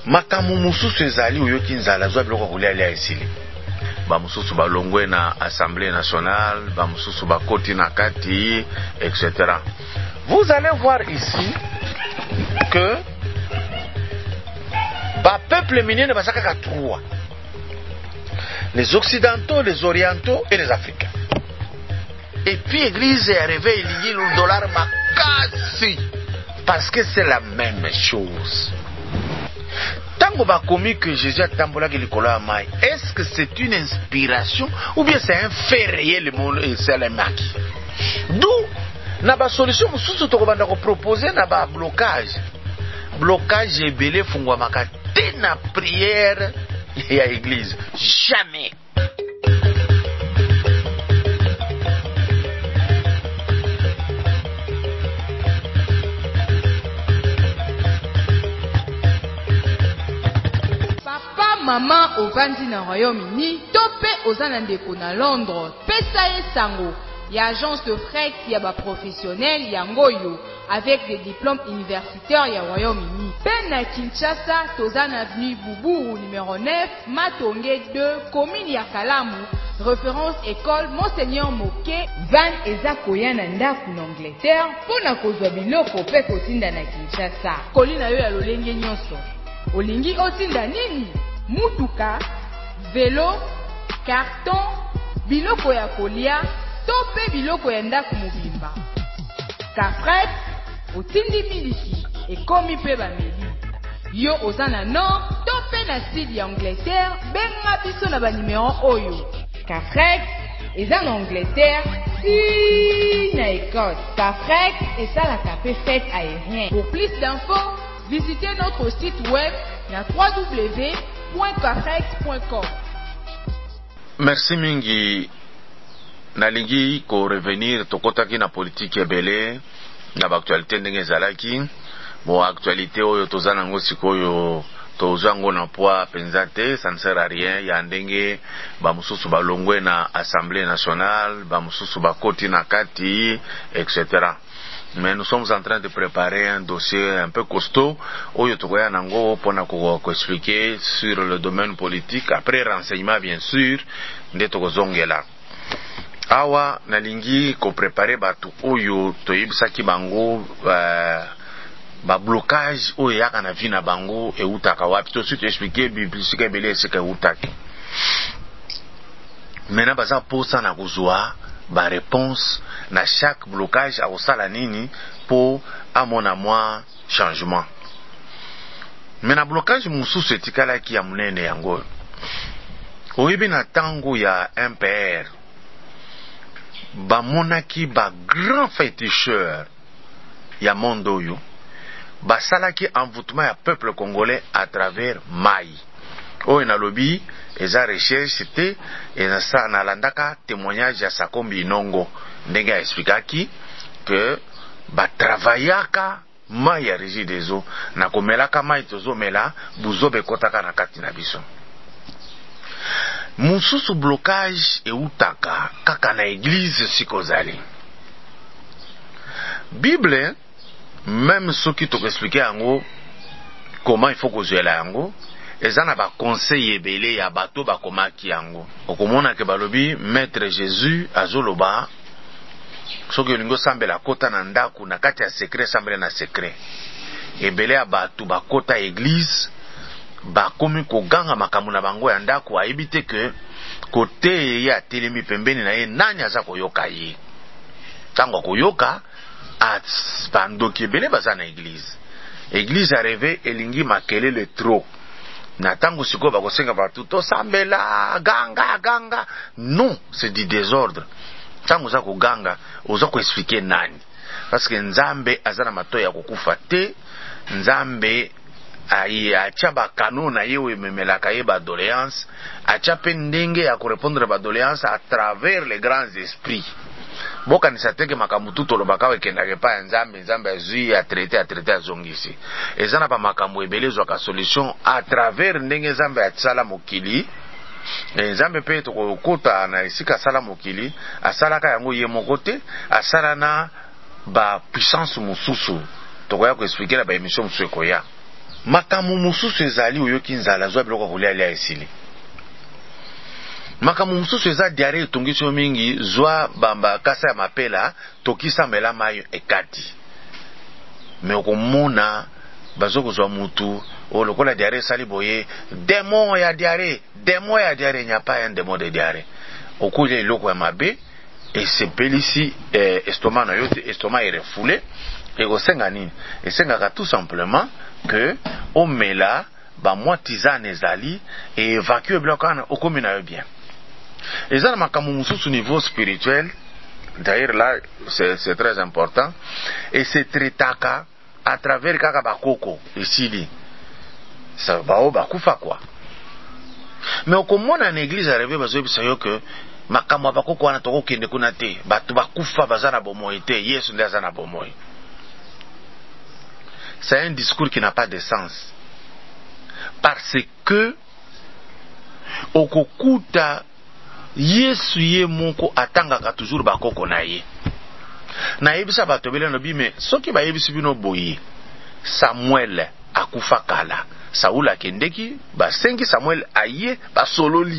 makamu mususu ezali oyoki nzala zwa biloko kolia lia esili ba mususu balongwe na Assemblée nationale, ba mususu bakoti na kati, etc. Vous allez voir ici que ba peuple minene basaka ka trois: les occidentaux, les orientaux et les africains. Et puis l'église est arrivée, il dit le dollar makasi parce que c'est la même chose. Tango bakomi que Jésus a tambolaki likolo ya mai, est-ce que c'est une inspiration ou bien c'est un fait réel le monde et c'est le maki? D'où na ba solution mususu to kobanda ko proposer na ba blocage ebele fungwa makate na prière ya église jamais. Maman au vandi na Royaume-Uni, topé aux anandeko na Londres, pesa sango, ya agence de fret ya ba professionnel ya ngoyo avec des diplômes universitaires ya Royaume-Uni. Pen na Kinshasa, tozana avenue Boubou numéro 9, Matonge 2, commune ya Kalamu, référence école Monseigneur Moké, van eza koya na ndaku na Angleterre, pona kozwa biloko pe kotinda na Kinshasa. Kolina yo ya lolenge nyonso. Olingi otinda nini? Mutuka, vélo, carton, biloko ya kolia, tope biloko ya ndaku mobimba. Kafret, otindi miliki, ekomi pe bameli. Yo ozana nord, tope na sud ya Angleterre, benga biso na ba numéro oyo. Kafret, eza na Angleterre, si na Écosse. Kafret, esalaka pe fête aérienne. Pour plus d'infos, visitez notre site web na www.kafret.com. Merci mingi. Nalingi ko revenir tokotaki na politique ebele na ba actualité ndenge ezalaki. Bon, actualité oyo tozana ngo sikoyo tozango na poa penzate, ça ne sert à rien. Ya ndenge ba mususu balongwe na Assemblée nationale, ba mususu bakoti na kati, etc. Mais nous sommes en train de préparer un dossier un peu costaud oyo tokoya nango pona ko expliquer sur le domaine politique, après renseignement bien sûr nde tokozongela. Awa nalingi ko préparer batu oyo toyibisaki bango ba blocage oyo yaka na vie na bango eutaka wapi, to suite expliquer biblistique ebele esika eutaki. Mena baza posa na kuzwa ba réponse na chaque blocage a osala nini pour amona moi changement. Mena blocage mususu etikala ki ya munene yango oyibi na tango ya MPR ba monaki ba grand féticheur ya monde oyo ba salaki envoûtement ya peuple congolais à travers mai oyo na lobi eza recherche c'était eza na landaka témoignage ya Sakombi Inongo ndenge a expliquaki que ba travaillaka mai ya régie des eaux na komelaka mai tozomela buzobe kotaka na kati na biso. Mususu blocage eutaka kaka na église sikozali. Bible même soki to expliquer yango comment il faut kozela yango ezana ba conseil ebele ya bato bakomaki yango. Okomona ke balobi maître Jésus azoloba soki olingo sambela kota na ndaku na kati ya secret sambela na secret. Ebele ya bato bakota église bakomi koganga makambo na bango ya ndaku ayebite ke kote ya telemi pembeni na ye nani aza koyoka ye. Tango koyoka bandoki ebele baza na église. Église arrive elingi makelele trop. Na tango siko bakosenga bato to sambela ganga non, c'est du désordre. Tango za koganga oza ko expliquer nani, parce que nzambe azana mato ya kokufa te. Nzambe acha bakano na ye ememelaka ye ba doléance, acha pe ndenge ya korépondre ba doléance à travers les grands esprits. Boka ni sateke makambo tuto lobaka wekendake pa nzambe azui a traiter azongisi. Ezana pa makambo ebelezo ka solution à travers ndenge nzambe atsala mokili. Nzambe pe to kokota na esika sala mokili, asalaka yango ye moko te, asala na ba puissance mususu. Tokoya ko expliquer la ba émission mususu koya. Makambo mususu ezali oyoki nzala zwa biloko kolia lia esili. Makambo mususu eza diare etongisi yo mingi zwa bamba kasa ya mapela tokisa mela mayo ekati. Me okomona bazokozwa mutu lokola diare esali boye démon ya diare il n'y a pas un démon de diare. Okulia eloko ya mabe esepelisi estomac na yo te, estomac est refoulé. Ekosenga nini? Esengaka tout simplement que omela ba mwa tisane ezali et évacue biloko wana okomi na yo bien. Eza na makambo mususu niveau spirituel. D'ailleurs là c'est très important et c'est traitaka à travers kaka bakoko esili. Ça bao bakufa quoi. Mais okomona na église arrivé bazobisa yo que makambo bakoko wana tokokende kuna te, batu bakufa bazana bomoi te, Yesu ndiye azana bomoi. C'est un discours qui n'a pas de sens. Parce que okokuta Yesu ye moko atangaka toujours bakoko na ye. Na yebisa bato bele no bime soki ba yebisi bino boye. Samuel akufa kala. Saoul akendeki ba sengi Samuel aye ba sololi.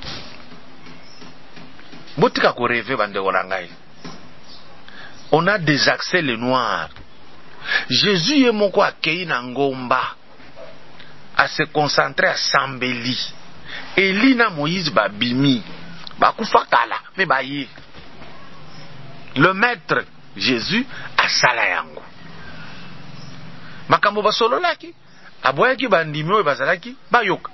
Botika ko rêver bande orangai. On a des accès les noirs. Jésus ye moko akei na ngomba a se concentrer à Sambeli. Eli na Moïse babimi bakufa kala me baye. Le maître Jésus asala yango. Makambo basololaki aboyaki bandimi oyo bazalaki bayoka.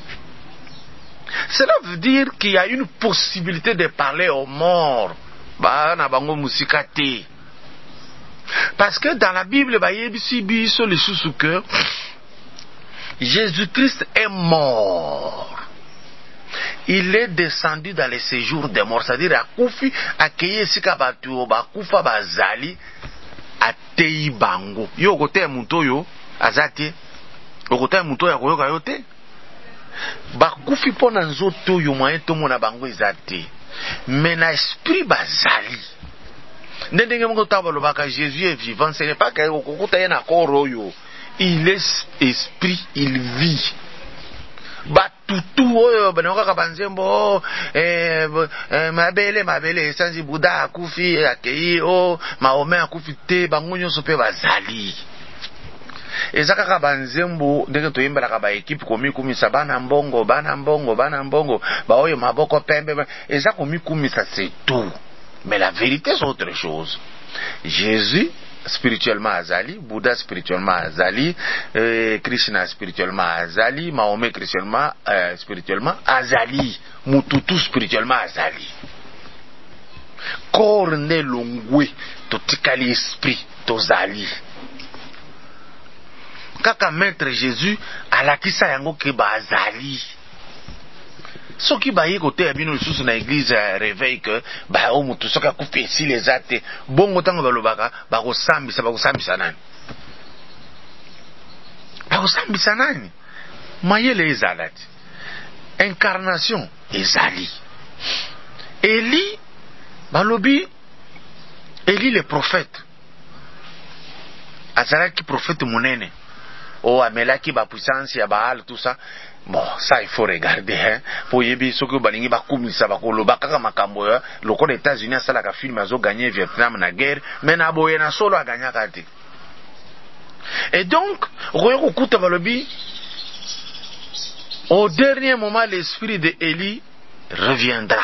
Cela veut dire qu'il y a une possibilité de parler aux morts. Na bango musikate. Parce que dans la Bible, que Jésus-Christ est mort. Il est descendu dans les séjours des morts. C'est-à-dire, Akufi, Akeye Sikabatu, Bakufa Bazali, Atei Bango. Yo kote muto yo, Azati. Yo kote muto ya koyoka yote. Bakufi pona nzoto yo moyen tomo na bango ezate. Mais na esprit Bazali. Ndenge moko tabalo baka Jésus est vivant, ce n'est pas que okuta yana koro yo. Il est esprit, il vit. Batutu oyo banaka banzembo mabele sanzi Buddha akufi akei Mahomet akufi te bango nyonso pe bazali. Ezaka banzembo ndenge toyembala ba équipe komi kumisa bana mbongo ba oyo maboko pembe eza komi kumisa c'est tout. Mais la vérité c'est autre chose. Jésus spirituellement azali, Bouddha spirituellement azali, Krishna spirituellement azali, Mahomet spirituellement azali, Mututu spirituellement azali. Corps ne longwe totikali esprit tozali. Kaka maître Jésus alakisa yango ke bazali. Soki baye kote ya bino lisusu na église réveil que ba o mutu soka kupesi les ate bongo tango balobaka bakosambisa nani mayele ezalati incarnation ezali. Eli balobi Eli le prophète azalaki prophète monene amelaki ba puissance ya Baal tout ça. Bon, ça il faut regarder pour yebi soko balingi bakumisa bakoloba kaka makambo ya lokola États-Unis asala ka film azo gagner Vietnam na guerre mais na boye na solo aganya kati. Et donc royo kukuta balobi au dernier moment l'esprit de Élie reviendra.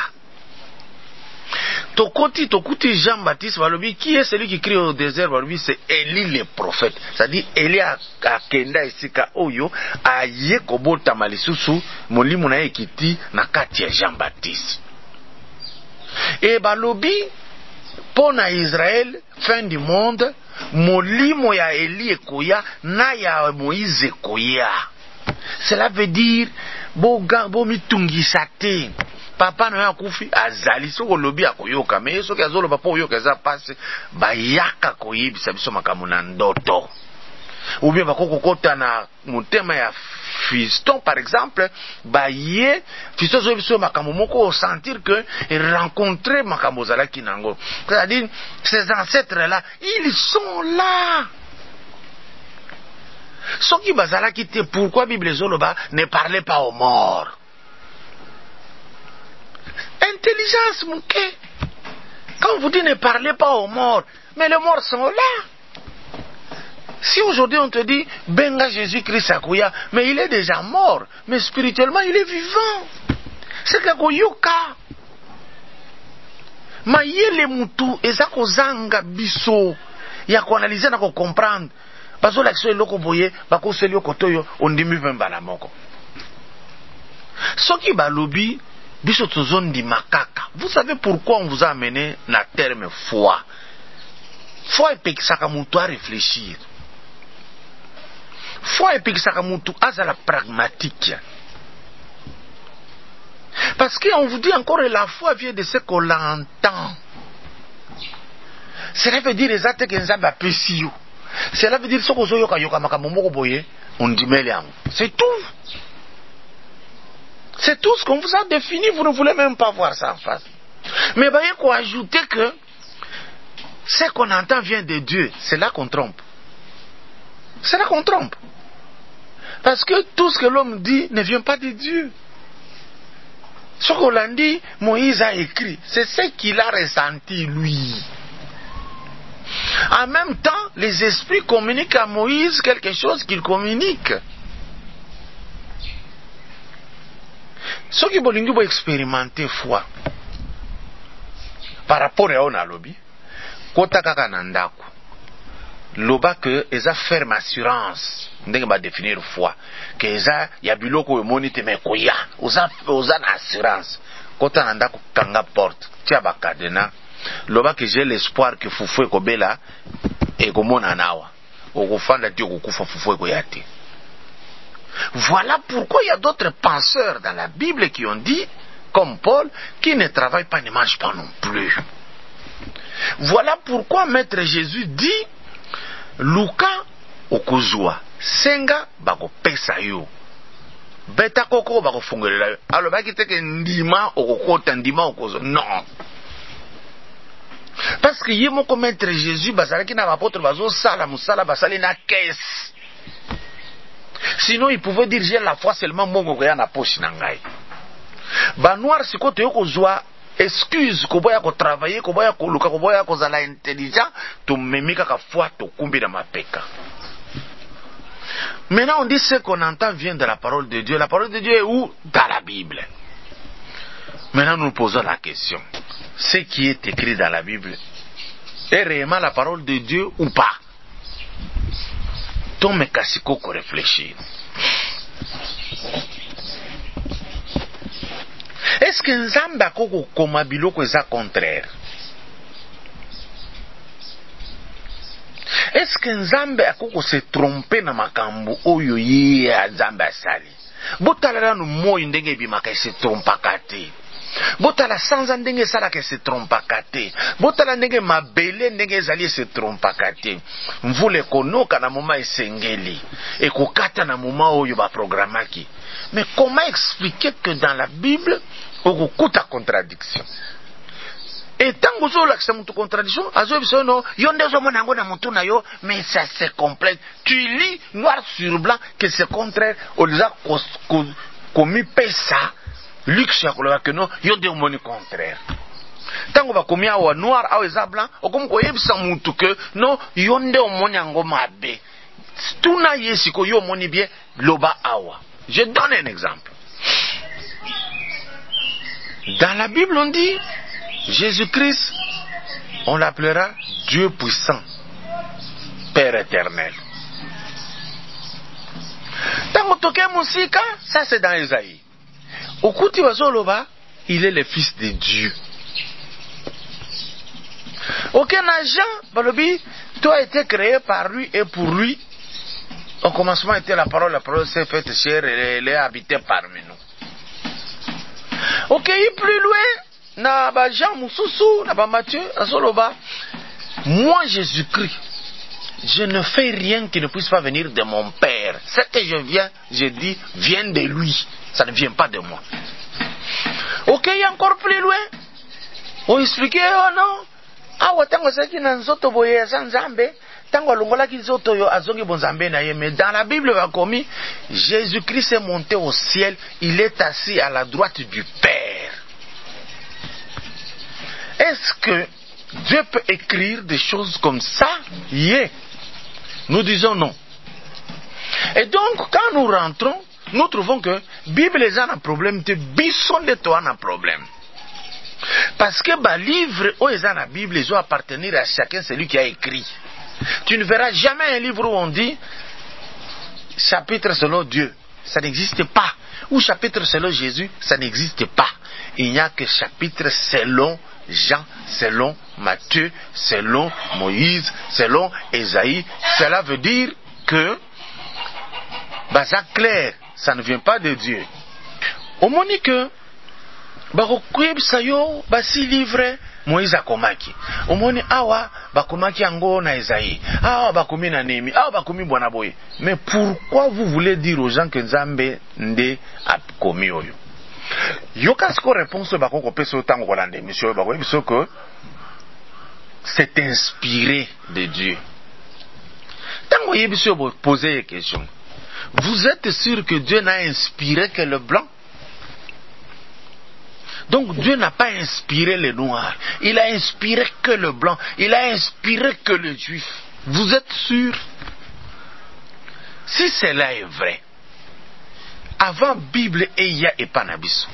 Tokoti Jean-Baptiste balobi qui est celui qui crie au désert balobi c'est Élie le prophète. C'est-à-dire Élie a kenda esika oyo aye kobota malisusu molimo na ekiti na kati ya Jean-Baptiste. Et balobi pona Israël fin du monde molimo ya Élie ekoya na ya Moïse ekoya. Cela veut dire bo mitungisa te. Papa no yakufi azali soko lobi akoyoka mais soki azoloba po yoka za passe bayaka koyebisa biso makambo na ndoto. Ou bien bakoko kota na motema ya fiston par exemple baye fiston zo biso makambo moko sentir que rencontrer makambo zalaki nango. C'est-à-dire ces ancêtres là, ils sont là. Ce qui bazala quitté, pourquoi Bible Zoloba ne parlait pas aux morts? Intelligence, mouké. Quand vous dites ne parlez pas aux morts, mais les morts sont là. Si aujourd'hui on te dit Benga Jésus-Christ Akouya, mais il est déjà mort, mais spirituellement il est vivant. C'est que Goyoka. Mayele mutu ezako zanga biso ya ko analyser na ko comprendre. Bazo l'action eloko boye bako selio kotoyo ondimi vemba na moko. Soki balobi biso tozondi makaka. Vous savez pourquoi on vous a amené na terme foi? Foi epekisaka mutu à réfléchir. Foi epekisaka mutu azala pragmatique. Parce qu'on vous dit encore que la foi vient de ce qu'on l'entend. Cela veut dire exactement que Nzamba pesio. Cela veut dire ce que zoyoka yoka makamomoko boye on dit meliam. C'est tout. C'est tout ce qu'on vous a défini, vous ne voulez même pas voir ça en face. Mais il faut ajouter que ce qu'on entend vient de Dieu. C'est là qu'on trompe. C'est là qu'on trompe. Parce que tout ce que l'homme dit ne vient pas de Dieu. Ce qu'on l'a dit, Moïse a écrit. C'est ce qu'il a ressenti lui. En même temps, les esprits communiquent à Moïse quelque chose qu'il communique. Ce qui veut expérimenter foi par rapport à on a lobby, kota kaka nandaku, loba que eza ferme assurance, ndenge ba définir foi, que eza ya biloko yo monite me koya, oza na assurance, kota nandaku kanga porte, tia ba cadena, loba que j'ai l'espoir que fufu ekobela ekomona nawa, okufanda ti okukufa fufu ekoyate. Voilà pourquoi il y a d'autres penseurs dans la Bible qui ont dit, comme Paul, qui ne travaille pas, ne mange pas non plus. Voilà pourquoi Maître Jésus dit, Luka okozwa, senga bako pesa yo. Beta koko bako fungelela yo. Alors baki teke ndima okokota ndima okozo. Non. Parce que yemo ko Maître Jésus bazalaki na apôtre bazo sala musala basali na caisse. Sinon, il pouvait dire j'ai la foi seulement mongo koya na poche na ngai. Ba noir siko to yoko zwa excuse ko boya ko travailler ko boya ko luka ko boya ko zala intelligent to memika ka foi to kumbi na mapeka. Maintenant on dit ce qu'on entend vient de la parole de Dieu. La parole de Dieu est où? Dans la Bible. Maintenant nous nous posons la question. Ce qui est écrit dans la Bible est réellement la parole de Dieu ou pas? Tome kasiko ko réfléchir. Est-ce que Nzamba koko koma biloko eza contraire? Est-ce que Nzamba akoko se tromper na makambo oyo ye Nzamba sali? Botala no moyi ndenge bimaka se trompaka te. Botala sanza ndenge sala ke se trompaka te. Botala ndenge mabele ndenge ezali se trompaka te. Mvule konoka na moma esengeli et kokata na moma oyo ba programaki. Mais comment expliquer que dans la Bible okukuta contradiction? Et tant que vous avez une contradiction, mais ça se complète. Tu lis noir sur blanc que c'est contraire au commis ça. Luxe que non, yo de moni contraire. Tant que va commis au noir au blanc, au comme ko yebisa mutu que non, yonde o moni ngo mabe. Tuna yesiko yo moni bien loba awa. Je donne un exemple. Dans la Bible on dit Jésus-Christ, on l'appellera Dieu puissant, Père éternel. Tant que toke musika, ça c'est dans Isaïe. Okuti wazoloba, il est le fils de Dieu. Aucun agent, balobi, toi a été créé par lui et pour lui. Au commencement était la parole s'est faite chère et elle est habitée parmi nous. Ok, plus loin, na ba Jean Moussoussou, na ba Matthieu, azoloba, moi Jésus-Christ, je ne fais rien qui ne puisse pas venir de mon Père. Ce que je dis, vient de lui. Ça ne vient pas de moi. Ok, encore plus loin. On expliquait, oh non. Ah, watango saki na nzoto boye za nzambe. tango longola ki zoto yo azongi bonzambe na ye, mais dans la Bible va commis Jésus-Christ est monté au ciel, il est assis à la droite du Père. Est-ce que Dieu peut écrire des choses comme ça? Yeah. Nous disons non. Et donc, quand nous rentrons, nous trouvons que la Bible est un problème, de bisson de toi un problème. Parce que les livres où est la Bible, ils doivent appartenir à chacun, celui qui a écrit. Tu ne verras jamais un livre où on dit chapitre selon Dieu. Ça n'existe pas. Ou chapitre selon Jésus, ça n'existe pas. Il n'y a que chapitre selon Jean, selon Matthieu, selon Moïse, selon Ésaïe. Cela veut dire que ça clair, ça ne vient pas de Dieu. Au moment que si livre Moïse akomaki, au moment awa bakomaki ango na Ésaïe, awa bakomi na Némi, awa bakomi bwana boye. Mais pourquoi vous voulez dire aux gens que Nzambe nde akomi oyo? Yokasko réponse bakoko peso tango kolande monsieur bako biso que c'est inspiré de Dieu. Tango yebiso poser une question. Vous êtes sûr que Dieu n'a inspiré que le blanc? Donc Dieu n'a pas inspiré le noir. Il a inspiré que le blanc. Il a inspiré que le juif. Vous êtes sûr? Si cela est vrai, avant Bible eya et panabiso,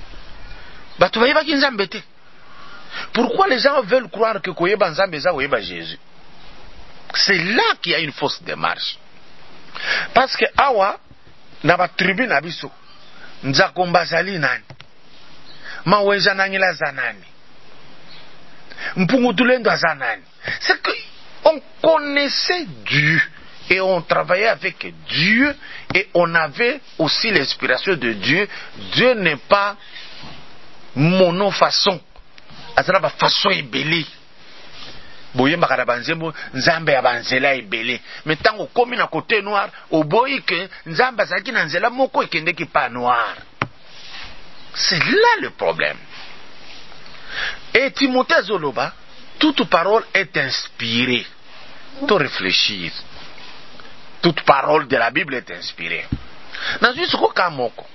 pourquoi les gens veulent croire que koyeba nzambe za koyeba Jésus? C'est là qu'il y a une fausse démarche. Parce que awa na ba tribu na biso nzakomba zali nani, mawenja nangila za nani, mpungutulendo za nani. C'est que on connaissait Dieu et on travaillait avec Dieu et on avait aussi l'inspiration de Dieu. Dieu n'est pas monofaçon. Azala ba façon ebele. Boye makala banzembo nzambe ya banzela ebele. Mais tango komi na côté noir, oboyi que nzambe azaki na nzela moko ekendeki pa noir. C'est là le problème. Et Timothée Zoloba, toute parole est inspirée. To réfléchir. Toute parole de la Bible est inspirée. Dans une soko kamoko.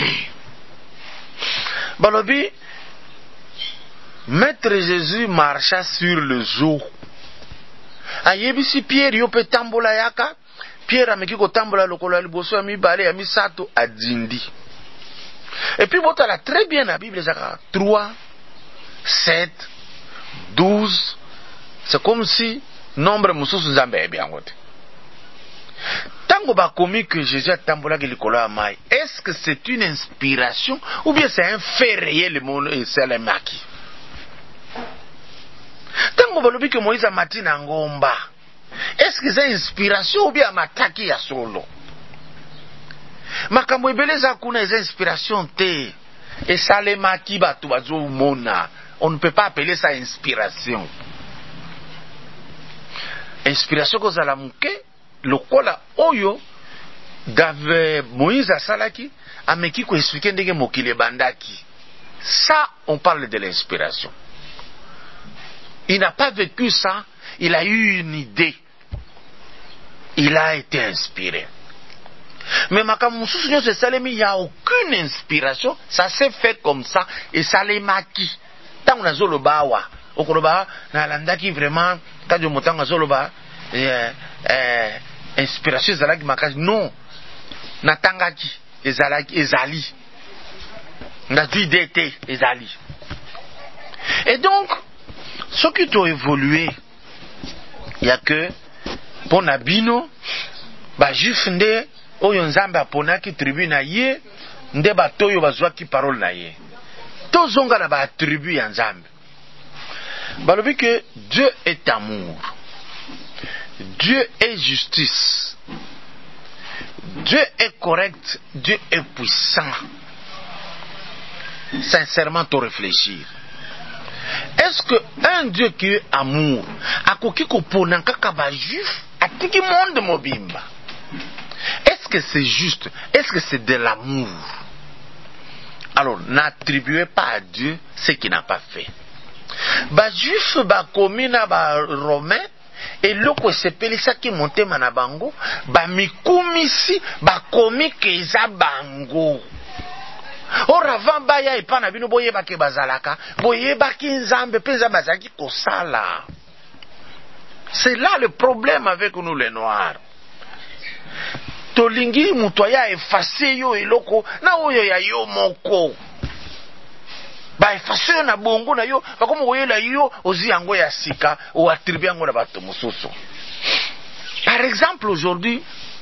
Balobi, Maître Jésus marcha sur le eau. Ayebisi Pierre yope tambola yaka. Pierre ameki ko tambola lokola liboso ami bale ami sato adindi. Et puis botala très bien la Bible zaka 3 7 12. C'est comme si nombre mususu nzambe ebiangote. Tango bakomi que Jésus a tambola ki likolo ya mai. Est-ce que c'est une inspiration ou bien c'est un fait réel le monde et c'est le maki? Tango balobi que Moïse a mati na ngomba. Est-ce que c'est inspiration ou bien mataki ya solo? Makambo ebele za kuna eza inspiration te. Et ça le maki batu bazo mona. On ne peut pas appeler ça inspiration. Inspiration ko zala muke lokola oyo dave Moïse asalaki ameki ko expliquer ndenge mokile bandaki. Ça on parle de l'inspiration. Il n'a pas vécu ça, il a eu une idée. Il a été inspiré. Mais makamususu nyo se salemi, il n'y a aucune inspiration, ça s'est fait comme ça et ça les maki. Tant on a zoloba wa, okoloba na landaki vraiment kajo motanga zoloba inspiration zalaki makaji non. Natangaki ezalaki ezali. Na dû d'été ezali. Et donc ce qui doit évoluer, il y a que pour Nabino, ba juif nde oyo nzambe aponaki tribu na ye nde batoyo bazwaki parole na ye. Tozonga na ba tribu ya nzambe. Balobi que Dieu est amour. Dieu est justice. Dieu est correct, Dieu est puissant. Sincèrement, to réfléchir. Est-ce que un Dieu qui est amour, akoki ko ponanka kaba juif, atiki monde mobimba? Est-ce que c'est juste? Est-ce que c'est de l'amour? Alors, n'attribuez pas à Dieu ce qu'il n'a pas fait. Ba juif ba komina ba romain, eloko esepelisaki motema na bango bamikumisi bakomi keza bango. Or avant baya epa na bino boyebaki bazalaka boyebaki nzambe mpe nzambe azalaki kosala. C'est là le problème avec nous les noirs. Tolingi mutu aya efase yo eloko na oyo ya yo moko. Ba efase yo na bongo na yo bakomo koyela yo ozi yango ya sika o attribuer yango na bato mosusu. Par exemple aujourd'hui,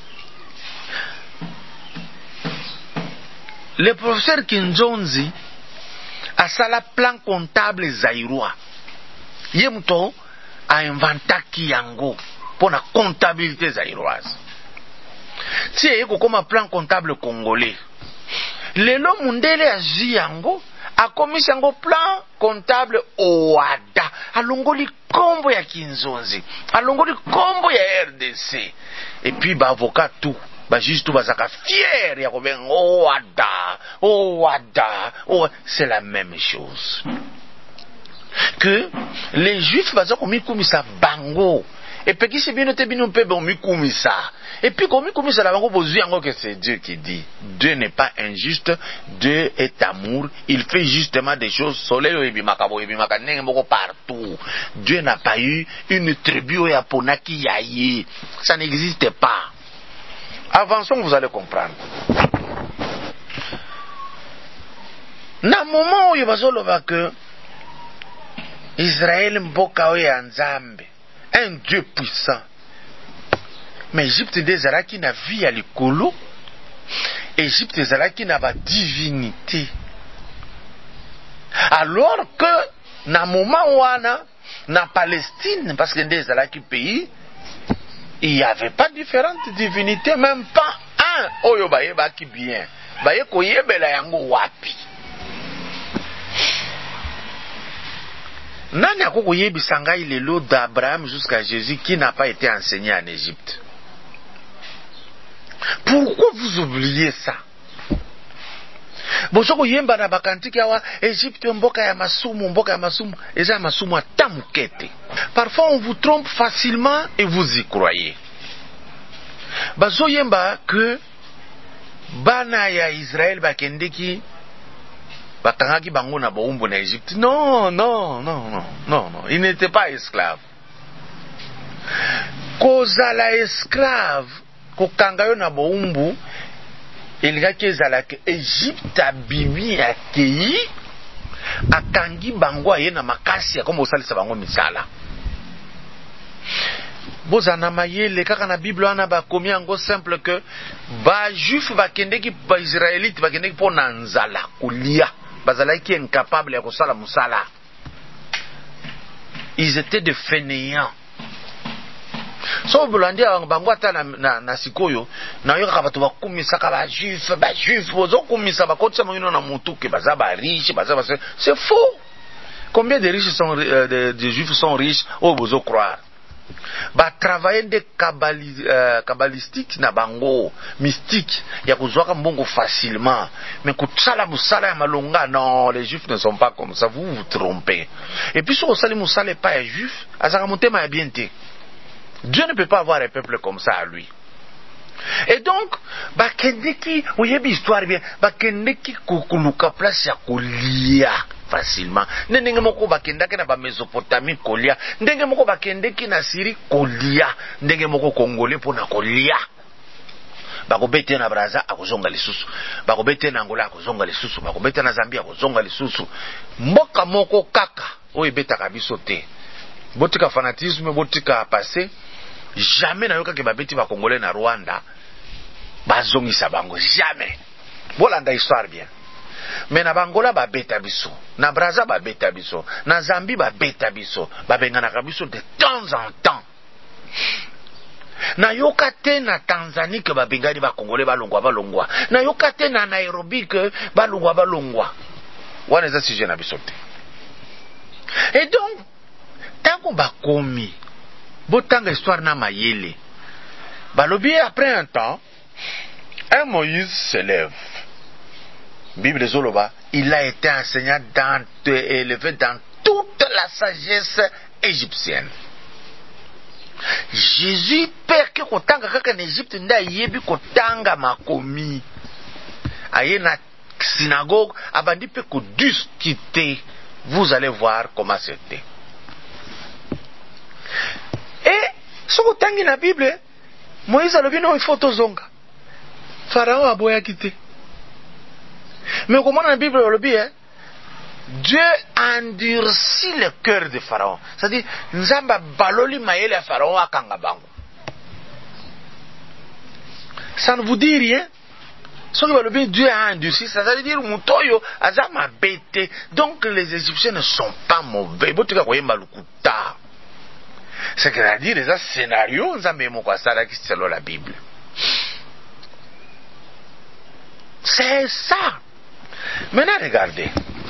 le professeur Kinzonzi a sala plan comptable zaïrois. Ye muto a inventaki yango pour la comptabilité zaïroise. Si yé comme plan comptable congolais. Lelo mundele a yango a commis yango plan comptable OADA. Alongoli kombo ya Kinzonzi. Alongoli kombo ya RDC. Et puis ba avocat tout. Bah juste tout bazaka fier ya koben OADA. C'est la même chose. Que les juifs bazaka komikumisa bango. Et puis qui c'est bien noté bino pe bon mikumisa. Et puis comme mikumisa la bango bozu yango que c'est Dieu qui dit. Dieu n'est pas injuste, Dieu est amour, il fait justement des choses soleil ebimaka ndenge moko partout. Dieu n'a pas eu une tribu ya ponaki yaye. Ça n'existe pas. Avançons, vous allez comprendre. Na moment où il va se que Israël mboka oya nzambe, un Dieu puissant. Mais Égypte ezalaki na vie ya likolo, Égypte ezalaki na ba divinité. Alors que na moment wana na Palestine, parce que ezalaki pays, il n'y avait pas différentes divinités, même pas un. Oyo baye baki bien. Baye koyebela yango wapi. Nani akoko yebisa ngai lelo d'Abraham jusqu'à Jésus qui n'a pas été enseigné en Égypte? Pourquoi vous oubliez ça? Bosoko yemba na bakantiki awa Égypte mboka ya masumu, eza masumu atamukete. Parfois on vous trompe facilement et vous y croyez. Bazo yemba que bana ya Israël bakendeki batangaki bango na boumbu na Égypte. Non, ils n'étaient pas esclaves. Kozala esclave kokanga yo na boumbu elingaki ezalaki Égypte abimi akei akangi bango aye na makasi ya komo osalisa bango misala. Bozana mayele kaka na Bible wana bakomi yango simple que ba juif bakendeki ba israélite bakendeki po na nzala kolia bazalaki incapable ya kosala musala. Ils étaient de fainéants. So bulandi bango ata na sikoyo na yo kaka bato bakumisa ka ba juif bozo kumisa bakotsa mongino na mutuke baza ba riche c'est faux. Combien de riches sont de juifs sont riches au bozo croire. Ba travailler de kabbalistique na bango mystique ya kuzwaka mbongo facilement, mais kutsala musala ya malonga non, les juifs ne sont pas comme ça, vous vous trompez. Et puis sur osali musala pas juif azaka motema ya bienté. Dieu ne peut pas avoir un peuple comme ça à lui. Et donc bakendeki oyebi histoire bien bakendeki kukuluka place ya kolia facilement. Ndenge moko bakendaki na ba Mésopotamie kolia, ndenge moko bakendeki na Syrie kolia, ndenge moko congolais pona kolia. Bakobete na Brazza akozonga lisusu, bakobete na Angola akozonga lisusu, bakobete na Zambia akozonga lisusu. Mboka moko kaka oyo betaka biso te. Botika fanatisme, botika passé. Jamais na yoka ke babeti ba congolais na Rwanda bazongisa bango, jamais. Bolanda histoire bien. Mais na Bangola ba beta biso, na Brazza ba beta biso, na Zambie ba beta biso, ba bengana biso de temps en temps. Na yoka te na Tanzanie que ba bengani ba congolais balongwa. Na yoka te na Nairobi que balongwa. Wana za sujet na biso te. Et donc tango ba komi botanga histoire na mayele balobi après un temps un Moïse se lève. Bible Zoloba, il a été enseignant élevé dans toute la sagesse égyptienne. Jésus père ke kotanga kaka na Egypte nda yebi kotanga makomi. Aye na synagogue abandi pe ko discuter. Vous allez voir comment c'était. Et ce que tangi na Bible, Moïse alobi no photo zonga. Pharaon aboya kité. Mais comment dans la Bible alobi Dieu endurcit le cœur de Pharaon. C'est-à-dire nzamba baloli mayele ya Pharaon akanga bango. Ça ne vous dit rien? Ce que balobi Dieu a endurci, ça veut dire mutoyo azama bête. Donc les Égyptiens ne sont pas mauvais. Botika koyemba lukuta. C'est que ça dit les scénarios nzambe moko asala ki selon la Bible. C'est ça. Maintenant regardez.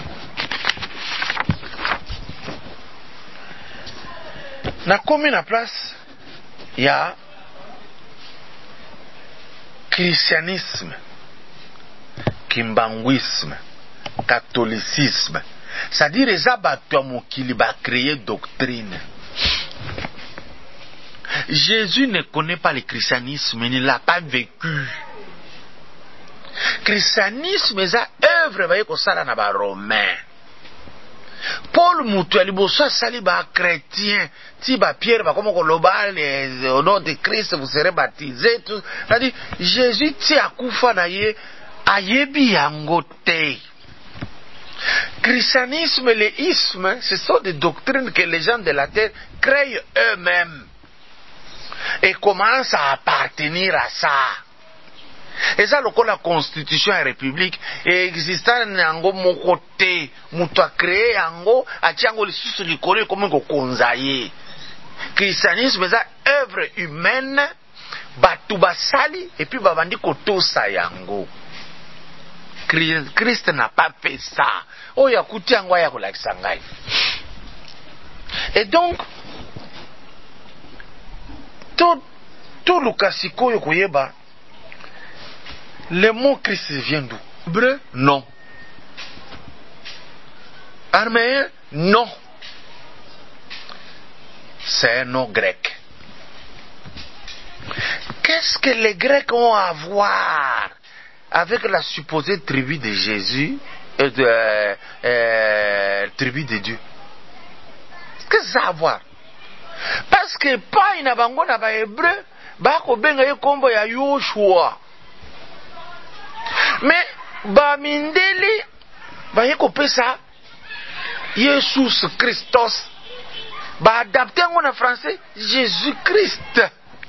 Na komi na place il y a christianisme, kimbanguisme, catholicisme. C'est-à-dire les abattoirs qui va créer doctrine. Jésus ne connaît pas le christianisme, il ne l'a pas vécu. Christianisme est œuvre va ko sala na ba romain. Paul mutu aliboso sali ba chrétien, ti ba Pierre ba comme koloba au nom de Christ vous serez baptisés tout. C'est-à-dire Jésus ti akufa na ye ayebi yango te. Christianisme et l'isme, ce sont des doctrines que les gens de la terre créent eux-mêmes et commencent à appartenir à ça. Et ça, la constitution et la république existant nango moko te, mutu a créé yango, a tiango le sous le collé comme ko konzaye. Christianisme c'est œuvre humaine, batu basali et puis babandi kotosa yango. Christ n'a pas fait ça. Oh ya kuti yango ya kolakisa ngai. Et donc tout le kasiko yo koyeba. Le mot Christ vient d'où? Hébreu? Non. Araméen? Non. C'est un nom grec. Qu'est-ce que les Grecs ont à voir avec la supposée tribu de Jésus et de tribu de Dieu? Qu'est-ce que ça a à voir? Parce que pas une abango na ba hébreu, ba ko benga ye kombo ya Yoshua. Mais ba mindeli ba yeko pesa Jesus Christos ba adapté en français Jésus Christ.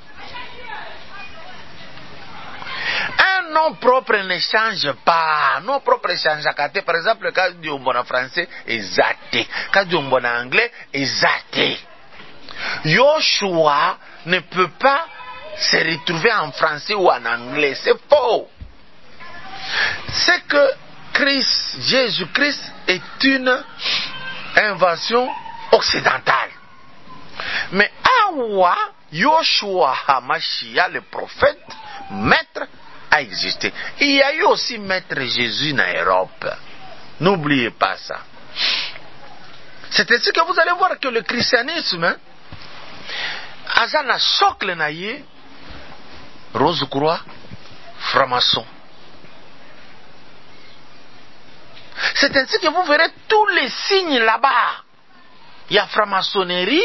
Un nom propre ne change pas. Nom propre change à côté. Par exemple, quand du bon en français exacté, quand du bon en anglais exacté. Yoshua ne peut pas se retrouver en français ou en anglais. C'est faux. C'est que Jésus-Christ est une invention occidentale. Mais Awa, Yoshua Hamashia, le prophète, maître, a existé. Il y a eu aussi maître Jésus en Europe. N'oubliez pas ça. C'est ainsi que vous allez voir que le christianisme, Azana socle naïe, Rose-Croix, franc-maçon. C'est ainsi que vous verrez tous les signes là-bas. Il y a franc-maçonnerie,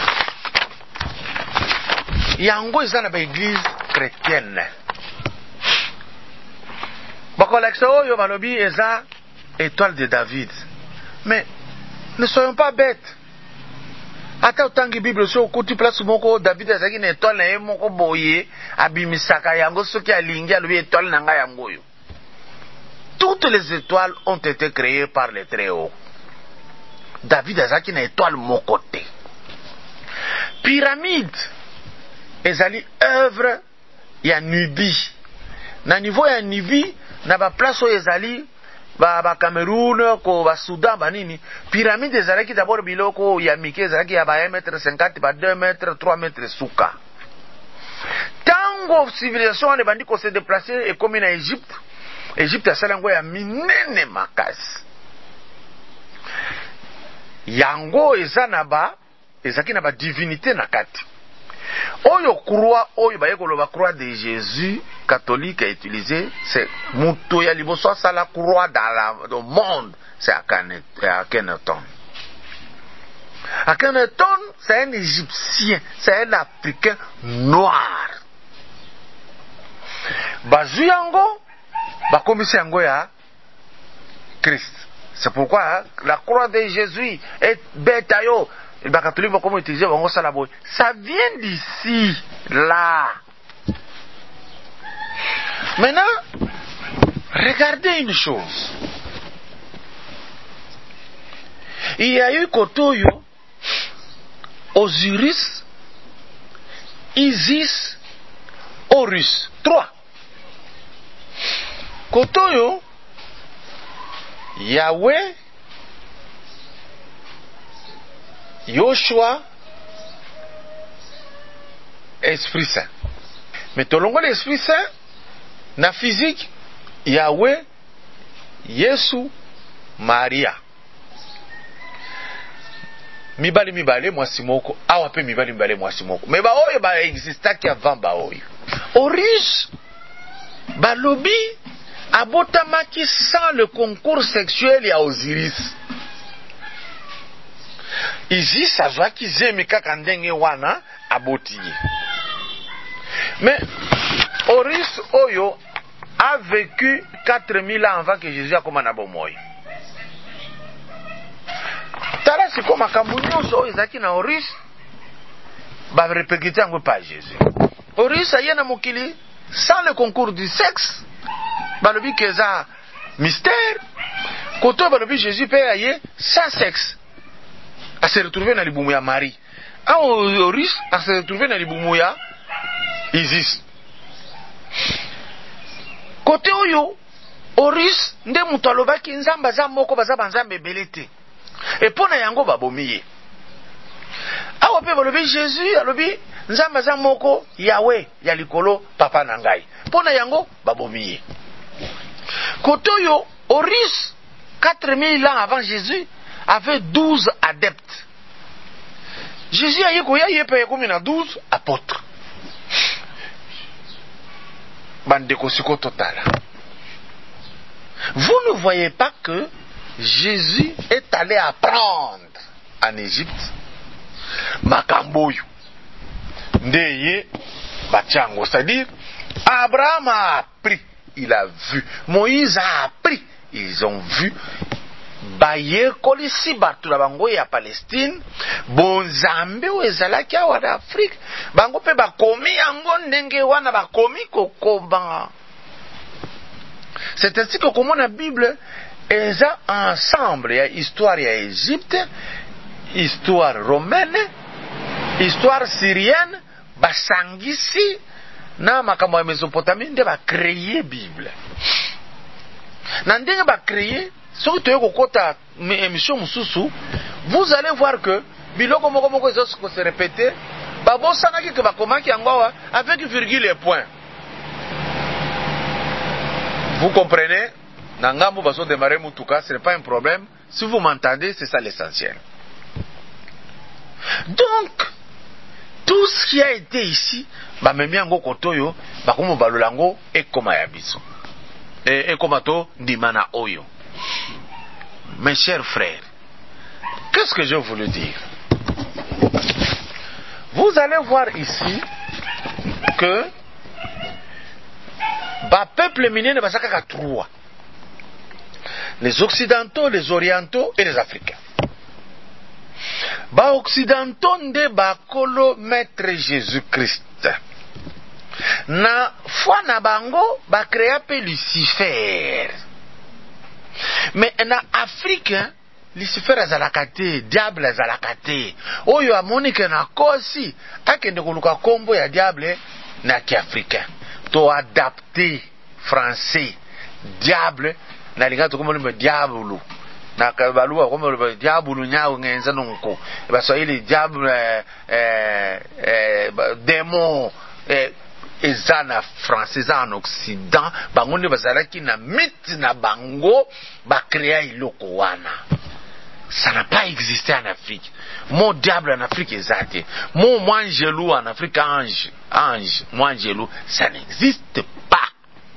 il y a une église chrétienne. Étoile de David. Mais ne soyons pas bêtes. Ata utangi Bible so okuti place moko David azaki na étoile na ye moko boye abimisaka yango soki alingi alobi étoile na nga yango yo. Toutes les étoiles ont été créées par les Très-Hauts. David azaki na étoile moko te. Pyramide ezali œuvre ya Nubie. Na niveau ya Nubie na ba place oyo ezali ba Cameroun ko ba Soudan ba nini pyramide ezalaki d'abord biloko ya mike ezalaki ya ba 1m50 ba 2m 3m suka. Tango civilisation ne bandi ko se déplacer et comme na Égypte asalango ya minene makasi. Yango ezaki na ba divinité na kati. Oyo croix, oyo ba yekolo croix de Jésus catholique a utilisé, c'est muto ya liboso sa la croix dans le monde, c'est Akhenaton. Akhenaton, c'est un Égyptien, c'est un Africain noir. Bazu yango, bakomisi yango ya Christ. C'est pourquoi la croix de Jésus est bête ayo. Les catholiques vont comment utiliser ça ça vient d'ici, là. Maintenant, regardez une chose. Il y a eu Kotoyo, Osiris, Isis, Horus. 3. Kotoyo, Yahweh, Yoshua, Esprit Saint. Mais tolongo l'Esprit Saint, na physique, Yahweh, Yesu, Maria. Mibale mwasi moko, awa pe mibale mwasi moko. Mais ba oyo ba exista ki avant ba oyo. Horus, balobi, abotamaki sans le concours sexuel ya Osiris. Isis azwaki zemi kaka ndenge wana abotiye. Mais Horus oyo a vécu 4000 ans avant que Jésus a commencé na bomoi. Tala si koma kamunyo so ezaki na Horus ba répercuter yango pa Jésus. Horus aye na mokili sans le concours du sexe. Balobi keza mystère. Koto balobi Jésus pe aye sans sexe. A se retrouver na libumu ya Marie. A Horus a se retrouver na libumu ya Isis. Kote oyo Horus nde mutu alobaki nzamba za moko baza banzambe ebele te. Et pona yango babomiye. Awa pe balobi Jésus alobi nzamba za moko Yahweh ya likolo papa na ngai. Pona yango babomiye. Kote oyo Horus 4000 ans avant Jésus avait 12 adeptes. Jésus a yé payé combien à 12 apôtres. Bandeko siko total. Vous ne voyez pas que Jésus est allé apprendre en Égypte makamboyo ndeye bachango, c'est-à-dire Abraham a appris, il a vu, Moïse a appris, ils ont vu. Baye kolisi batu la bango ya Palestine bonzambe wezalaki awa na Afrique bango pe bakomi yango ndenge wana bakomi kokoba. C'est ainsi que comme la Bible est ensemble, il y a histoire ya Égypte, histoire romaine, histoire syrienne, basangisi na makambo ya Mésopotamie nde ba créer Bible. Na ndenge ba créer vous allez voir que biloko moko moko se répéter babosanaki ke bakomaki yango avec virgule et point. Vous comprenez? Nangambo baso démarrer mutuka, ce n'est pas un problème. Si vous m'entendez, c'est ça l'essentiel. Donc tout ce qui a été ici bamemi yango kotoyo bakomo balolango ekoma ya biso ekoma to ndimana oyo. Mes chers frères, qu'est-ce que je voulais dire? Vous allez voir ici que peuple minier ne va pas trois. Les occidentaux, les orientaux et les africains. Occidentaux nde bakolo maître Jésus-Christ. Na foi na bango ba créa pe Lucifer. Mais en Afrique, Lucifer azalaka te, diable azalaka te. Oyo amoni ke na kosi akende koluka kombo ya diable na kiafricain. To adapter français diable na linga to kombo diabolo. Na kabalua kombo diabolo nyao ngenza nonko. Ba swahili diable démon eza na français en occident bango nde bazalaki na mythe na bango ba créa iloko wana. ça n'a pas existé en Afrique. Mon diable en Afrique est zate. Mon angelou en Afrique, ange, mon angelou, ça n'existe pas.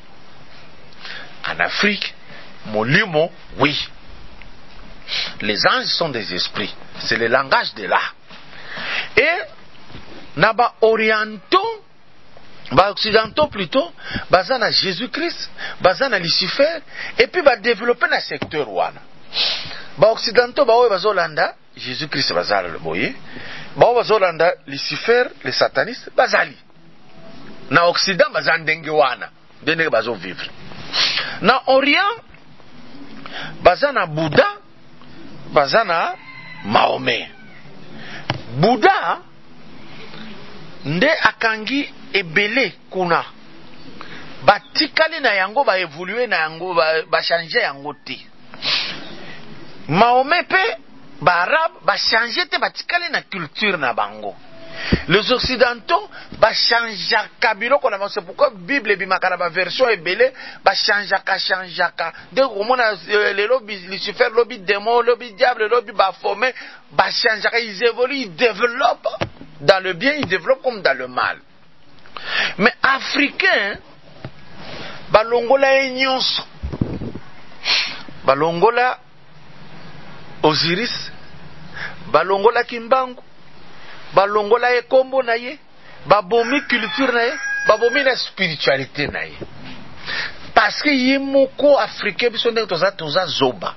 En Afrique, mon limo, oui. Les anges sont des esprits. C'est le langage de là. Et, naba orientaux, occidentaux plutôt, bazana Jésus-Christ, bazana Lucifer, et puis va développer le secteur wana. Occidentaux, bazolanda, Jésus-Christ bazala le boye, bazolanda Lucifer, les satanistes, bazali. Na Occident, bazandenge wana, denge bazo vivre. Na Orient, bazana Bouddha, bazana Mahomet. Bouddha, nde akangi ebele kuna. Batikali na yango ba évoluer na yango ba changer yango te. Mahomet pe ba arabe ba changer te batikali na culture na bango. Les occidentaux ba changer kabilo kona c'est pourquoi Bible bimaka na ba version ebele ba changeaka de komona les lobby Lucifer lobby démon lobby diable lobby ba formé ba changer ils évoluent ils développent dans le bien ils développent comme dans le mal. Mais africain balongola nyonso balongola Osiris balongola Kimbangu balongola ekombo na ye babomi culture na ye babomi na spiritualité na ye parce que ye moko africain biso ndenge toza zoba.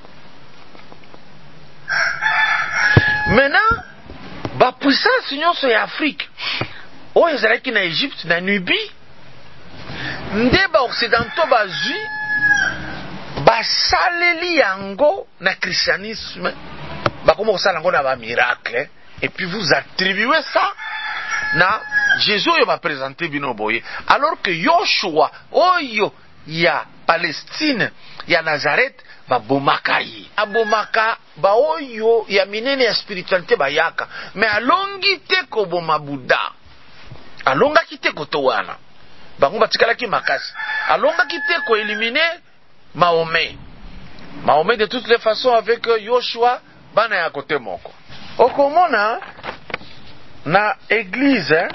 Maintenant ba puissance nyonso ya Afrique oyo ezalaki na Égypte na Nubie nde ba occidentaux bazwi basaleli yango na christianisme bakoma kosala yango na ba miracle et puis vous attribuez ça na Jésus oyo ba présenter bino boye alors que Yoshua oyo ya Palestine ya Nazareth babomaka ye abomaka ba oyo ya minene ya spiritualité bayaka mais alongi te koboma Bouddha alongaki te koto wana bango batikalaki makasi alongaki te ko éliminer Mahomet de toutes les façons avec Yoshua bana ya kote moko okomona na église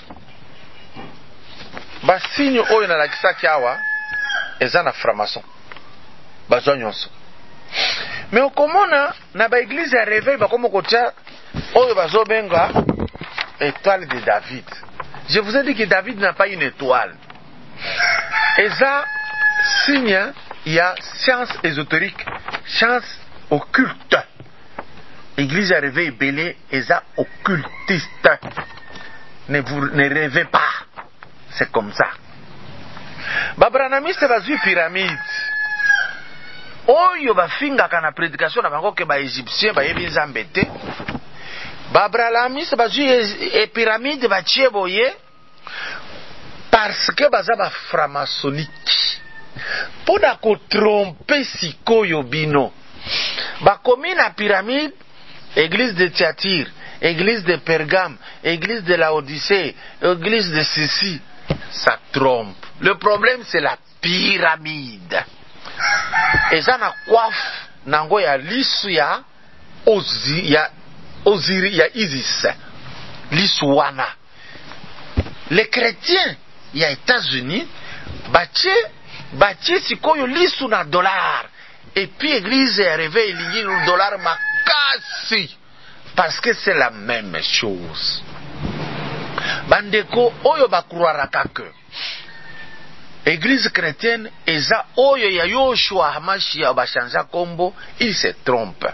basigne oyo na lakisaki awa eza na franc-maçon bazwa nyonso mais okomona na ba église ya réveil bakoma kotia oyo bazobenga étoile de David. Je vous ai dit que David n'a pas une étoile. Eza signe il y a science ésotérique, science occulte. Église à réveil belé, eza occultiste. Ne rêvez pas. C'est comme ça. Babranamiste bazui pyramide. Oyo bafinga kana prédication na bango ke ba égyptien ba yebi nzambe te. Babranamiste bazui e pyramide ba tie boye parce que baza ba franc-maçonnique. Pour na ko tromper sikoyo bino. Ba komi na pyramide église de Thyatire, église de Pergame, église de Laodicée, église de ceci, ça trompe. Le problème c'est la pyramide. Et ça na coiffe nango ya lisu ya Osiris ya Isis. Lisu wana. Les chrétiens ya États-Unis batie sikoyo lisu na dollar. Et puis église est arrivée il y a un dollar makasi parce que c'est la même chose. Bandeko oyo bakroiraka que église chrétienne eza oyo ya Yoshua Hamashia bachanja kombo, il se trompe.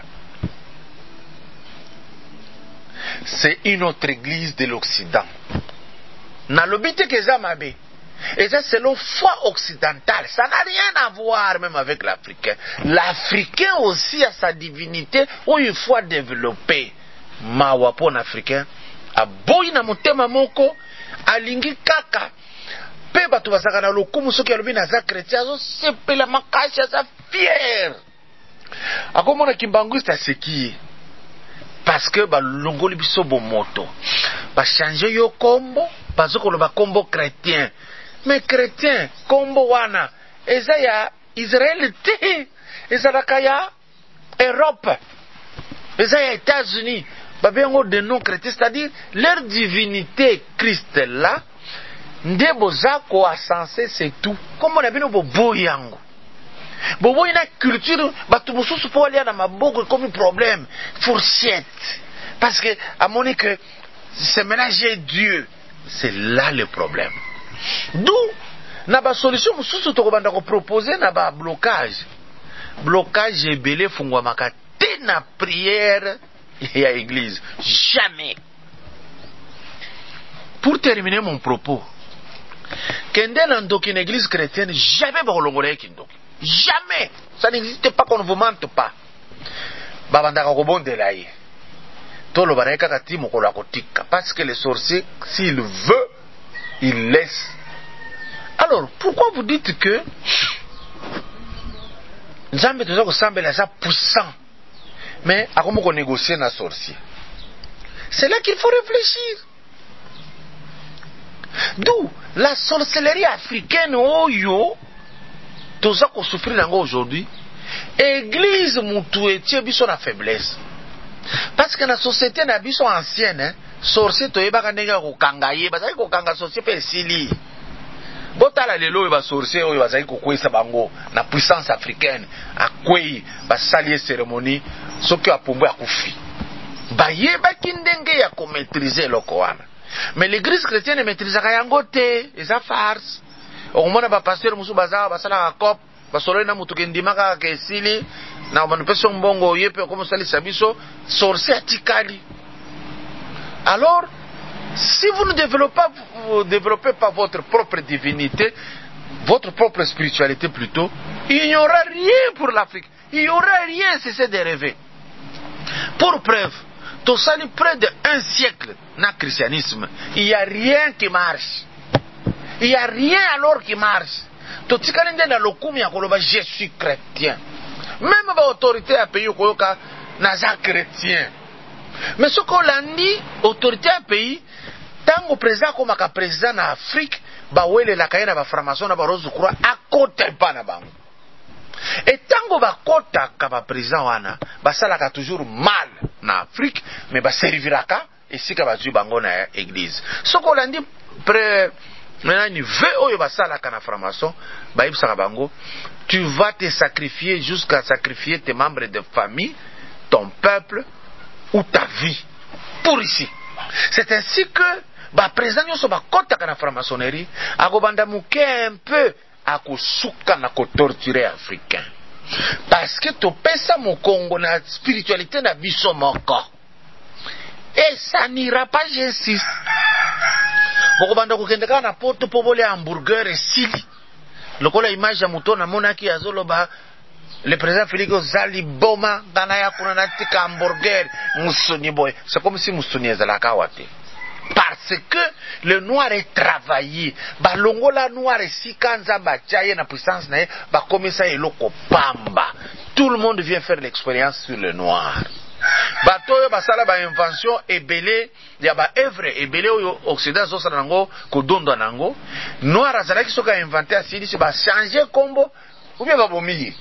C'est une autre église de l'Occident. Na lobite que eza mabe. Et ça c'est le foi occidental. Ça n'a rien à voir même avec l'Africain. L'Africain aussi a sa divinité où il faut développer. Mawapon africain. A boy na motema moko. A lingi kaka. Pe batu basaka na lokumu soki alobi na za chrétien. Zo sepela makasha za fier. Ako mona kimbanguiste aseki. Parce que ba longoli biso bomoto. Ba changer yo kombo. Bazoko lo ba kombo chrétien. Mais chrétien, kombo wana, eza ya Israël te, eza laka ya Europe. Les États-Unis, des non-chrétiens, c'est-à-dire leur divinité Christ là, ndebozako a sensé c'est tout. Comme on a vu nos bobo yango. Bobo ina culture, batu mususu po aller na maboko comme un problème. Fourchette. Parce que à mon avis que c'est mélanger Dieu, c'est là le problème. D'où na ba solution mususu to kobanda ko proposer na ba blocage. Blocage ebele fungwa makate na prière et à l'église. Jamais. Pour terminer mon propos, kende dans une église chrétienne, jamais bakolongolé kindoki. Jamais. Ça n'existe pas qu'on ne vous mente pas. Babandaka kobondela ye. Tolo bareka kati mokolo kotika parce que les sorciers s'il veut, il laisse. Alors, pourquoi vous dites que Nzambe toza ko sambela ça puissant mais akomo ko négocier na sorcier? C'est là qu'il faut réfléchir. D'où la sorcellerie africaine oyo toza ko souffrir nango aujourd'hui. Église mutu etie biso na faiblesse. Parce que la société na biso ancienne, sorcier toyeba ndenge ko kanga ye, bazali ko kanga sorcier pe sili. Botala lelo ba sorcier oyo bazali ko kwesa bango na puissance africaine, akwei ba salier cérémonie, soki apombo akufi. Bayeba kindenge ya ko maîtriser loko wana. Mais l'église chrétienne maîtrise yango te, eza farce. Okomona ba pasteur musu bazala basala cop, basolo na mutu kendimaka ke sili. Na manifesto mbongo yepe comme ça les sabiso sorcier atikali. Alors si vous ne développez pas votre propre divinité, votre propre spiritualité plutôt, il n'y aura rien pour l'Afrique. Il n'y aura rien, cessez de rêver. Pour preuve, tout ça près d'1 siècle dans le christianisme, il n'y a rien qui marche. Il n'y a rien alors qui marche. Tout ce qui est dans le coup, je suis chrétien. Même l'autorité à pays koyoka naza chrétien. Mais ce qu'on a dit, autorité à pays, tant que président comme un président en Afrique, bawele la kaina ba franc-maçon na ba rose croix à côté pas na bango. Et tant que ba kota ka ba président wana, ba salaka toujours mal en Afrique, mais ba serviraka et si ka ba ju bango na église. Ce qu'on a dit maintenant ni veut oyo ba salaka na franc-maçon, ba ibsaka bango. Tu vas te sacrifier jusqu'à sacrifier tes membres de famille, ton peuple ou ta vie. Pour ici. C'est ainsi que, président yoso kota kana franc-maçonnerie, akobanda muke un peu akosuka na ko torturer africain. Parce que to pesa mo Congo na spiritualité na biso moko. Et ça n'ira pas, j'insiste. Bokobanda kokendeka na porte po bolia hamburger et sili. Lokola image ya muto na monaki azoloba le président Félix Ozali Boma dana ya kuna na tika hamburger musuni boy. C'est comme si musuni ezalaka wate. Parce que le noir est travaillé. Ba longola noir si kanza ba chaye na puissance na ba komisa eloko pamba. Tout le monde vient faire l'expérience sur le noir. Batoyo basala ba invention ebele ya ba œuvre ebele oyo occident zo sala nango ko dondo nango noir azala ki soka inventer asili si ba changer kombo ou bien ba bomi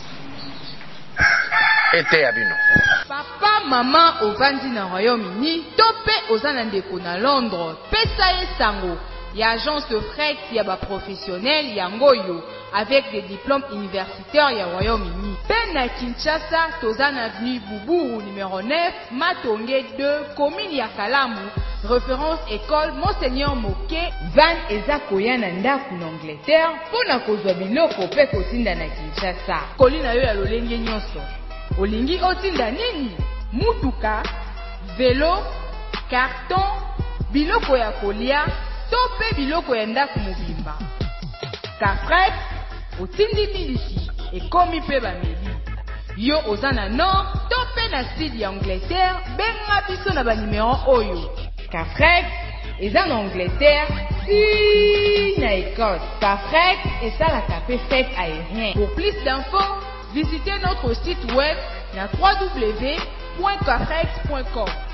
ete ya bino papa maman ovandi na Royaume-Uni to pe ozana ndeko na Londres pesa ye sango ya agence de fret ya ba professionnel yangoyo avec des diplômes universitaires ya Royaume-Uni. Pe na Kinshasa, tozana avenue Boubou numéro 9, Matonge 2, commune ya Kalamu, référence école Monseigneur Moké, van eza koya na ndaku na Angleterre, pona kozwa biloko pe kotinda na Kinshasa. Kolina yo ya lolenge nyonso. Olingi otinda nini? Mutuka, vélo, carton, biloko ya kolia, to pe biloko ya ndaku mobimba. Kafret, otindi miliki, ekomi pe bameli. Yo ozana nord, to pe na sud ya Angleterre, benga biso na ba numéro oyo. Kafret, eza na Angleterre, si na Écosse. Kafret, esalaka pe fête aérien. Pour plus d'infos, visitez notre site web na www.kafret.com.